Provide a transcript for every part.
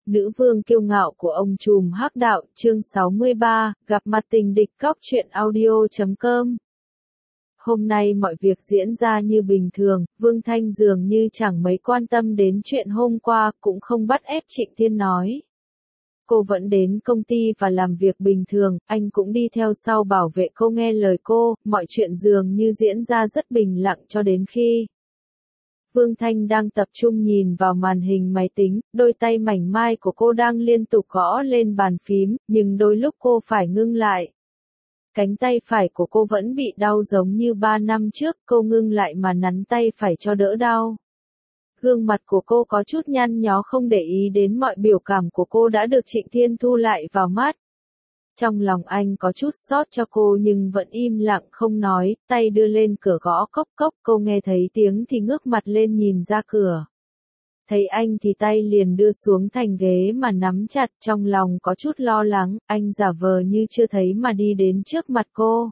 Nữ vương kiêu ngạo của ông trùm hắc đạo, chương 63, gặp mặt tình địch. Cóc truyện audio.com. Hôm nay mọi việc diễn ra như bình thường, Vương Thanh dường như chẳng mấy quan tâm đến chuyện hôm qua, cũng không bắt ép Trịnh Thiên nói. Cô vẫn đến công ty và làm việc bình thường, anh cũng đi theo sau bảo vệ cô nghe lời cô, mọi chuyện dường như diễn ra rất bình lặng cho đến khi Vương Thanh đang tập trung nhìn vào màn hình máy tính, đôi tay mảnh mai của cô đang liên tục gõ lên bàn phím, nhưng đôi lúc cô phải ngưng lại. Cánh tay phải của cô vẫn bị đau giống như 3 năm trước, cô ngưng lại mà nắn tay phải cho đỡ đau. Gương mặt của cô có chút nhăn nhó, không để ý đến mọi biểu cảm của cô đã được Trịnh Thiên thu lại vào mắt. Trong lòng anh có chút xót cho cô nhưng vẫn im lặng không nói, tay đưa lên cửa gõ cốc cốc, cô nghe thấy tiếng thì ngước mặt lên nhìn ra cửa. Thấy anh thì tay liền đưa xuống thành ghế mà nắm chặt, trong lòng có chút lo lắng, anh giả vờ như chưa thấy mà đi đến trước mặt cô.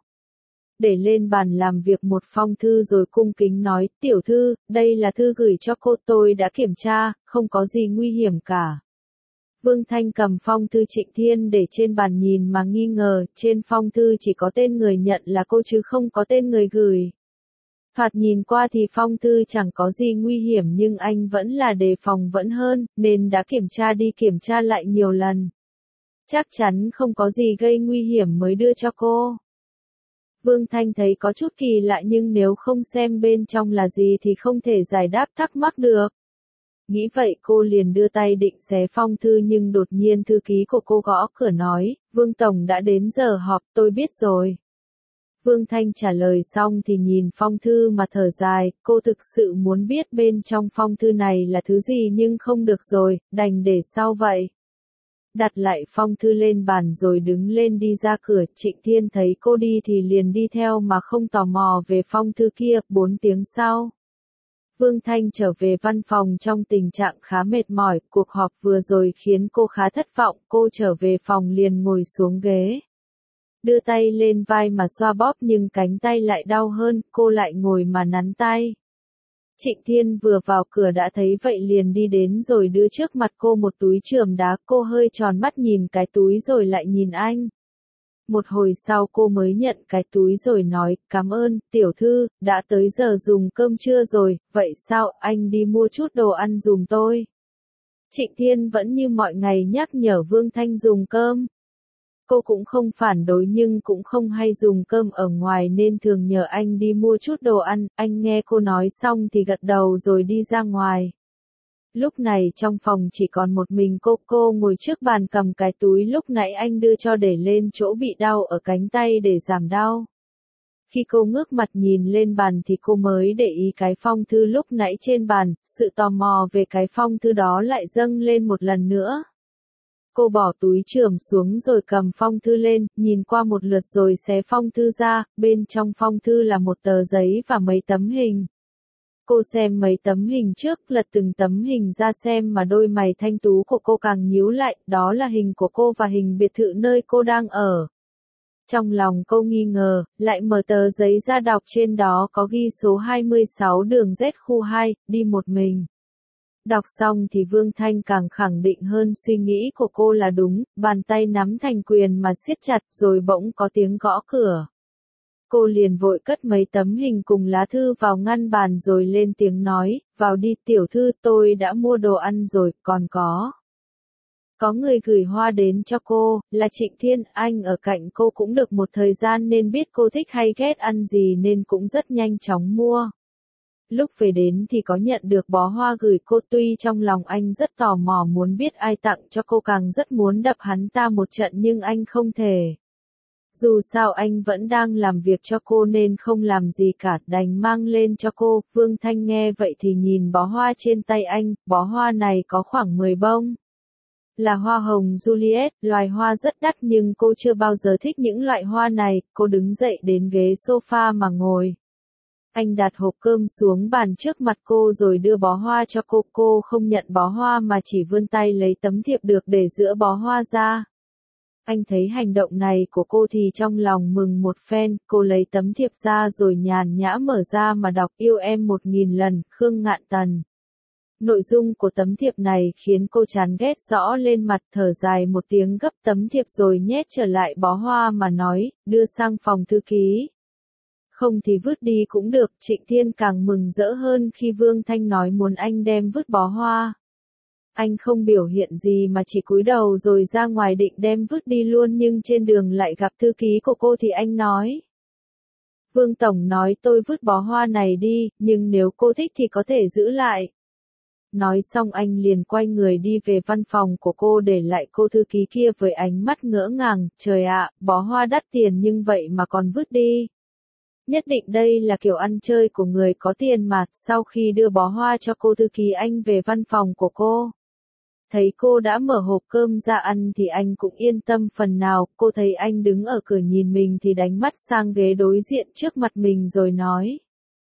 Để lên bàn làm việc một phong thư rồi cung kính nói, tiểu thư, đây là thư gửi cho cô, tôi đã kiểm tra, không có gì nguy hiểm cả. Vương Thanh cầm phong thư Trịnh Thiên để trên bàn nhìn mà nghi ngờ, trên phong thư chỉ có tên người nhận là cô chứ không có tên người gửi. Thoạt nhìn qua thì phong thư chẳng có gì nguy hiểm nhưng anh vẫn là đề phòng vẫn hơn, nên đã kiểm tra đi kiểm tra lại nhiều lần. Chắc chắn không có gì gây nguy hiểm mới đưa cho cô. Vương Thanh thấy có chút kỳ lạ nhưng nếu không xem bên trong là gì thì không thể giải đáp thắc mắc được. Nghĩ vậy cô liền đưa tay định xé phong thư nhưng đột nhiên thư ký của cô gõ cửa nói, Vương Tổng đã đến giờ họp, tôi biết rồi. Vương Thanh trả lời xong thì nhìn phong thư mà thở dài, cô thực sự muốn biết bên trong phong thư này là thứ gì nhưng không được rồi, đành để sau vậy. Đặt lại phong thư lên bàn rồi đứng lên đi ra cửa, Trịnh Thiên thấy cô đi thì liền đi theo mà không tò mò về phong thư kia. 4 tiếng sau, Vương Thanh trở về văn phòng trong tình trạng khá mệt mỏi, cuộc họp vừa rồi khiến cô khá thất vọng, cô trở về phòng liền ngồi xuống ghế. Đưa tay lên vai mà xoa bóp nhưng cánh tay lại đau hơn, cô lại ngồi mà nắn tay. Trịnh Thiên vừa vào cửa đã thấy vậy liền đi đến rồi đưa trước mặt cô một túi chườm đá, cô hơi tròn mắt nhìn cái túi rồi lại nhìn anh. Một hồi sau cô mới nhận cái túi rồi nói, cảm ơn, tiểu thư, đã tới giờ dùng cơm trưa rồi, vậy sao, anh đi mua chút đồ ăn giùm tôi. Trịnh Thiên vẫn như mọi ngày nhắc nhở Vương Thanh dùng cơm. Cô cũng không phản đối nhưng cũng không hay dùng cơm ở ngoài nên thường nhờ anh đi mua chút đồ ăn, anh nghe cô nói xong thì gật đầu rồi đi ra ngoài. Lúc này trong phòng chỉ còn một mình cô ngồi trước bàn cầm cái túi lúc nãy anh đưa cho để lên chỗ bị đau ở cánh tay để giảm đau. Khi cô ngước mặt nhìn lên bàn thì cô mới để ý cái phong thư lúc nãy trên bàn, sự tò mò về cái phong thư đó lại dâng lên một lần nữa. Cô bỏ túi chườm xuống rồi cầm phong thư lên, nhìn qua một lượt rồi xé phong thư ra, bên trong phong thư là một tờ giấy và mấy tấm hình. Cô xem mấy tấm hình trước, lật từng tấm hình ra xem mà đôi mày thanh tú của cô càng nhíu lại, đó là hình của cô và hình biệt thự nơi cô đang ở. Trong lòng cô nghi ngờ, lại mở tờ giấy ra đọc trên đó có ghi số 26 đường Z khu 2, đi một mình. Đọc xong thì Vương Thanh càng khẳng định hơn suy nghĩ của cô là đúng, bàn tay nắm thành quyền mà siết chặt rồi bỗng có tiếng gõ cửa. Cô liền vội cất mấy tấm hình cùng lá thư vào ngăn bàn rồi lên tiếng nói, vào đi tiểu thư, tôi đã mua đồ ăn rồi, còn có người gửi hoa đến cho cô, là Trịnh Thiên, anh ở cạnh cô cũng được một thời gian nên biết cô thích hay ghét ăn gì nên cũng rất nhanh chóng mua. Lúc về đến thì có nhận được bó hoa gửi cô, tuy trong lòng anh rất tò mò muốn biết ai tặng cho cô, càng rất muốn đập hắn ta một trận nhưng anh không thể. Dù sao anh vẫn đang làm việc cho cô nên không làm gì cả, đành mang lên cho cô. Vương Thanh nghe vậy thì nhìn bó hoa trên tay anh, bó hoa này có khoảng 10 bông. Là hoa hồng Juliet, loài hoa rất đắt nhưng cô chưa bao giờ thích những loại hoa này, cô đứng dậy đến ghế sofa mà ngồi. Anh đặt hộp cơm xuống bàn trước mặt cô rồi đưa bó hoa cho cô không nhận bó hoa mà chỉ vươn tay lấy tấm thiệp được để giữa bó hoa ra. Anh thấy hành động này của cô thì trong lòng mừng một phen, cô lấy tấm thiệp ra rồi nhàn nhã mở ra mà đọc, yêu em 1000 lần, Khương Ngạn Tần. Nội dung của tấm thiệp này khiến cô chán ghét rõ lên mặt, thở dài một tiếng gấp tấm thiệp rồi nhét trở lại bó hoa mà nói, đưa sang phòng thư ký. Không thì vứt đi cũng được. Trịnh Thiên càng mừng rỡ hơn khi Vương Thanh nói muốn anh đem vứt bó hoa. Anh không biểu hiện gì mà chỉ cúi đầu rồi ra ngoài định đem vứt đi luôn, nhưng trên đường lại gặp thư ký của cô thì anh nói. Vương Tổng nói tôi vứt bó hoa này đi, nhưng nếu cô thích thì có thể giữ lại. Nói xong anh liền quay người đi về văn phòng của cô, để lại cô thư ký kia với ánh mắt ngỡ ngàng. Trời ạ, bó hoa đắt tiền nhưng vậy mà còn vứt đi. Nhất định đây là kiểu ăn chơi của người có tiền mà. Sau khi đưa bó hoa cho cô thư ký, anh về văn phòng của cô. Thấy cô đã mở hộp cơm ra ăn thì anh cũng yên tâm phần nào. Cô thấy anh đứng ở cửa nhìn mình thì đánh mắt sang ghế đối diện trước mặt mình rồi nói.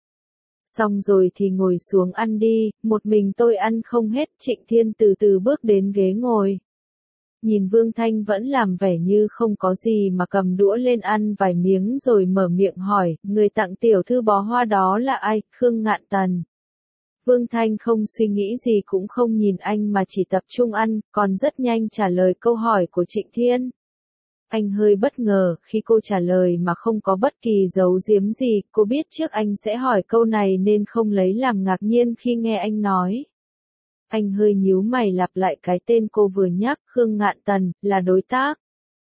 Xong rồi thì ngồi xuống ăn đi, một mình tôi ăn không hết. Trịnh Thiên từ từ bước đến ghế ngồi. Nhìn Vương Thanh vẫn làm vẻ như không có gì mà cầm đũa lên ăn vài miếng rồi mở miệng hỏi, người tặng tiểu thư bó hoa đó là ai? Khương Ngạn Tần. Vương Thanh không suy nghĩ gì cũng không nhìn anh mà chỉ tập trung ăn, còn rất nhanh trả lời câu hỏi của Trịnh Thiên. Anh hơi bất ngờ khi cô trả lời mà không có bất kỳ giấu giếm gì. Cô biết trước anh sẽ hỏi câu này nên không lấy làm ngạc nhiên khi nghe anh nói. Anh hơi nhíu mày lặp lại cái tên cô vừa nhắc, Khương Ngạn Tần, là đối tác.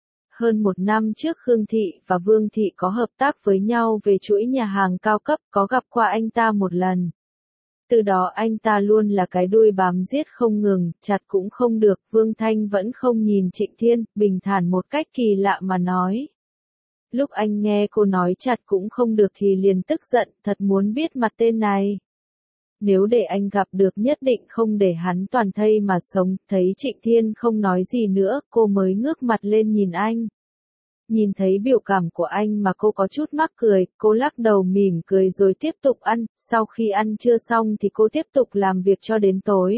Hơn một năm trước Khương Thị và Vương Thị có hợp tác với nhau về chuỗi nhà hàng cao cấp, có gặp qua anh ta một lần. Từ đó anh ta luôn là cái đuôi bám giết không ngừng, chặt cũng không được. Vương Thanh vẫn không nhìn Trịnh Thiên, bình thản một cách kỳ lạ mà nói. Lúc anh nghe cô nói chặt cũng không được thì liền tức giận, thật muốn biết mặt tên này. Nếu để anh gặp được nhất định không để hắn toàn thây mà sống. Thấy Trịnh Thiên không nói gì nữa, cô mới ngước mặt lên nhìn anh. Nhìn thấy biểu cảm của anh mà cô có chút mắc cười, cô lắc đầu mỉm cười rồi tiếp tục ăn. Sau khi ăn trưa xong thì cô tiếp tục làm việc cho đến tối.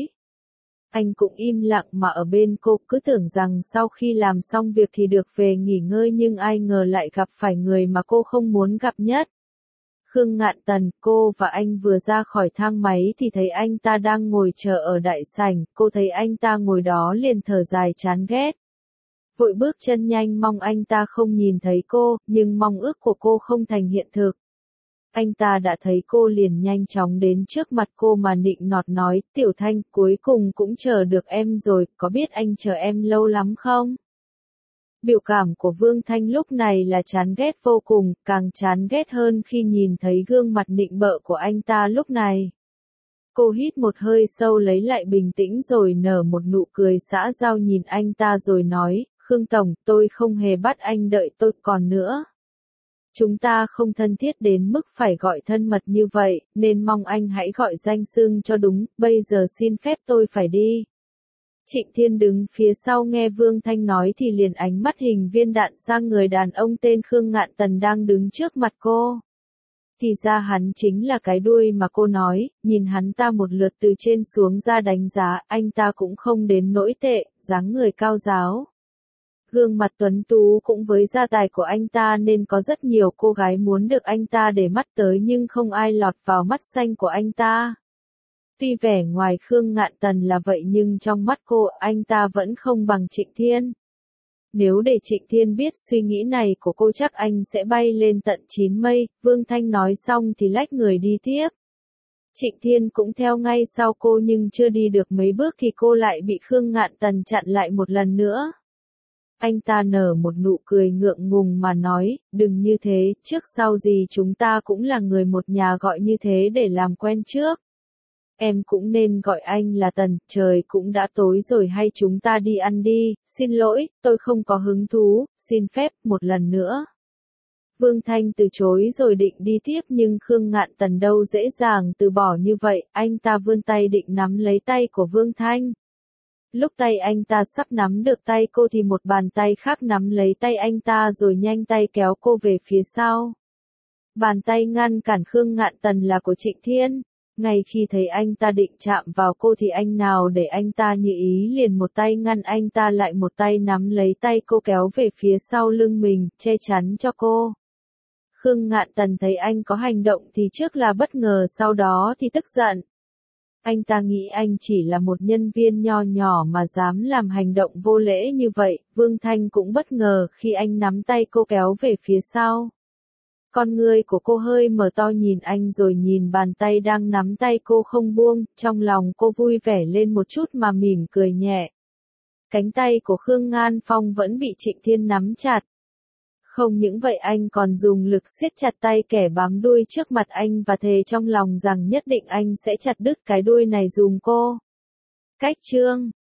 Anh cũng im lặng mà ở bên cô, cứ tưởng rằng sau khi làm xong việc thì được về nghỉ ngơi, nhưng ai ngờ lại gặp phải người mà cô không muốn gặp nhất. Khương Ngạn Tần. Cô và anh vừa ra khỏi thang máy thì thấy anh ta đang ngồi chờ ở đại sảnh. Cô thấy anh ta ngồi đó liền thở dài chán ghét. Vội bước chân nhanh mong anh ta không nhìn thấy cô, nhưng mong ước của cô không thành hiện thực. Anh ta đã thấy cô liền nhanh chóng đến trước mặt cô mà nịnh nọt nói, Tiểu Thanh, cuối cùng cũng chờ được em rồi, có biết anh chờ em lâu lắm không? Biểu cảm của Vương Thanh lúc này là chán ghét vô cùng, càng chán ghét hơn khi nhìn thấy gương mặt nịnh bợ của anh ta lúc này. Cô hít một hơi sâu lấy lại bình tĩnh rồi nở một nụ cười xã giao nhìn anh ta rồi nói, Khương Tổng, tôi không hề bắt anh đợi tôi, còn nữa. Chúng ta không thân thiết đến mức phải gọi thân mật như vậy, nên mong anh hãy gọi danh xưng cho đúng, bây giờ xin phép tôi phải đi. Trịnh Thiên đứng phía sau nghe Vương Thanh nói thì liền ánh mắt hình viên đạn sang người đàn ông tên Khương Ngạn Tần đang đứng trước mặt cô. Thì ra hắn chính là cái đuôi mà cô nói, nhìn hắn ta một lượt từ trên xuống ra đánh giá, anh ta cũng không đến nỗi tệ, dáng người cao ráo. Gương mặt tuấn tú cũng với gia tài của anh ta nên có rất nhiều cô gái muốn được anh ta để mắt tới nhưng không ai lọt vào mắt xanh của anh ta. Tuy vẻ ngoài Khương Ngạn Tần là vậy nhưng trong mắt cô, anh ta vẫn không bằng Trịnh Thiên. Nếu để Trịnh Thiên biết suy nghĩ này của cô chắc anh sẽ bay lên tận 9 mây, Vương Thanh nói xong thì lách người đi tiếp. Trịnh Thiên cũng theo ngay sau cô nhưng chưa đi được mấy bước thì cô lại bị Khương Ngạn Tần chặn lại một lần nữa. Anh ta nở một nụ cười ngượng ngùng mà nói, đừng như thế, trước sau gì chúng ta cũng là người một nhà, gọi như thế để làm quen trước. Em cũng nên gọi anh là Tần, trời cũng đã tối rồi, hay chúng ta đi ăn đi, xin lỗi, tôi không có hứng thú, xin phép, một lần nữa. Vương Thanh từ chối rồi định đi tiếp nhưng Khương Ngạn Tần đâu dễ dàng từ bỏ như vậy, anh ta vươn tay định nắm lấy tay của Vương Thanh. Lúc tay anh ta sắp nắm được tay cô thì một bàn tay khác nắm lấy tay anh ta rồi nhanh tay kéo cô về phía sau. Bàn tay ngăn cản Khương Ngạn Tần là của Trịnh Thiên. Ngay khi thấy anh ta định chạm vào cô thì anh nào để anh ta như ý liền một tay ngăn anh ta lại, một tay nắm lấy tay cô kéo về phía sau lưng mình, che chắn cho cô. Khương Ngạn Tần thấy anh có hành động thì trước là bất ngờ, sau đó thì tức giận. Anh ta nghĩ anh chỉ là một nhân viên nho nhỏ mà dám làm hành động vô lễ như vậy. Vương Thanh cũng bất ngờ khi anh nắm tay cô kéo về phía sau. Con ngươi của cô hơi mở to nhìn anh rồi nhìn bàn tay đang nắm tay cô không buông, trong lòng cô vui vẻ lên một chút mà mỉm cười nhẹ. Cánh tay của Khương Ngan Phong vẫn bị Trịnh Thiên nắm chặt. Không những vậy anh còn dùng lực siết chặt tay kẻ bám đuôi trước mặt anh và thề trong lòng rằng nhất định anh sẽ chặt đứt cái đuôi này dùm cô. Cách chương